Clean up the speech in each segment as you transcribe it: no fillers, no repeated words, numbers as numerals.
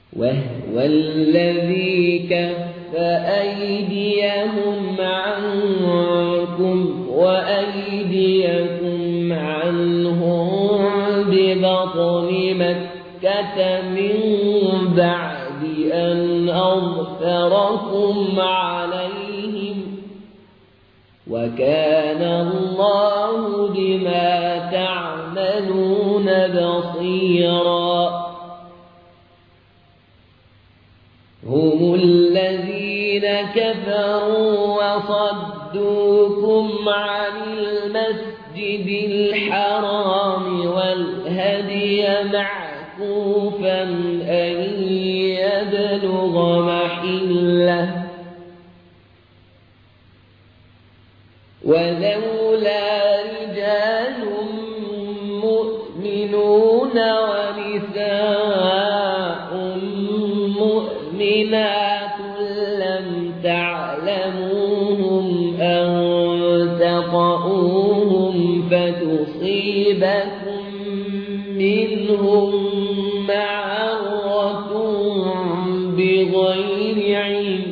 وهو الذي كف أيديهم عنكم وأيديكم عنهم ببطن مكة من بعد أن أظفركم عليهم وكان الله بما تعملون بصيرا. هم الذين كفروا وصدوكم عن المسجد الحرام والهدي معكوفا أن يبلغ محله ولولا رجال مؤمنون ونساء مؤمنات لم تعلموهم أن تطؤوهم فتصيبكم منهم معرة بغير علم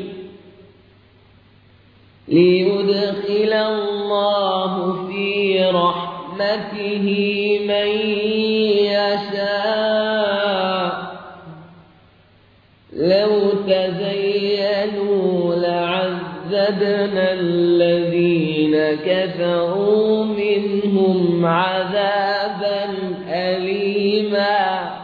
ليدخل الله في رحمته من يشاء. لو تزينوا لعذبنا الذين كفروا منهم عذابا أليما.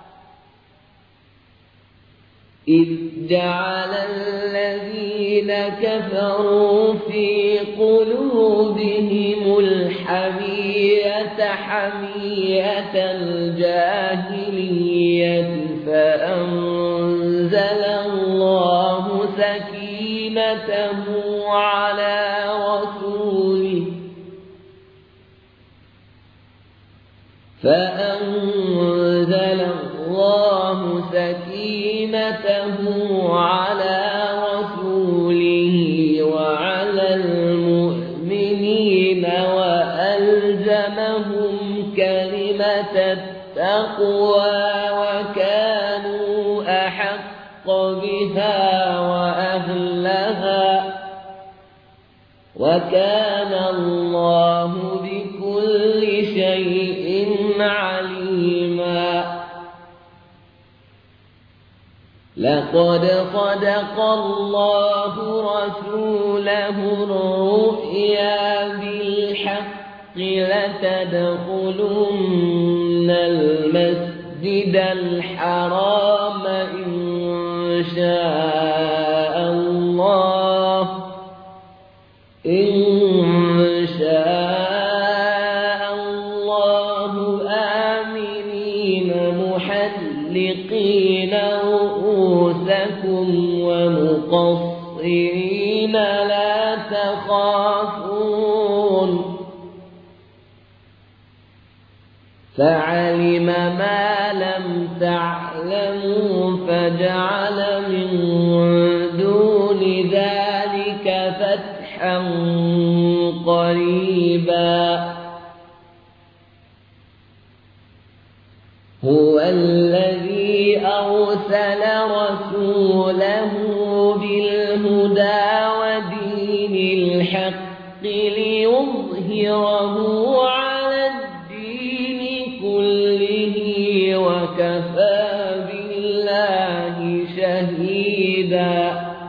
إذ جعل الذين كفروا في قلوبهم الحمية حمية الجاهلية فأنزل الله سكينته على رسوله على رسوله وعلى المؤمنين وألزمهم كلمة التقوى وكانوا أحق بها وأهلها وكان الله بكل شيء عليما. لقد صدق الله رسوله الرؤيا بالحق لتدخلن المسجد الحرام إن شاء الله آمنين محلقين رؤوسكم ومقصرين لا تخافون فعلم ما لم تعلموا فجعل من دون ذلك فتحا قريبا. هو الذي أرسل رسوله بالهدى ودين الحق ليظهره على الدين كله وكفى بالله شهيدا.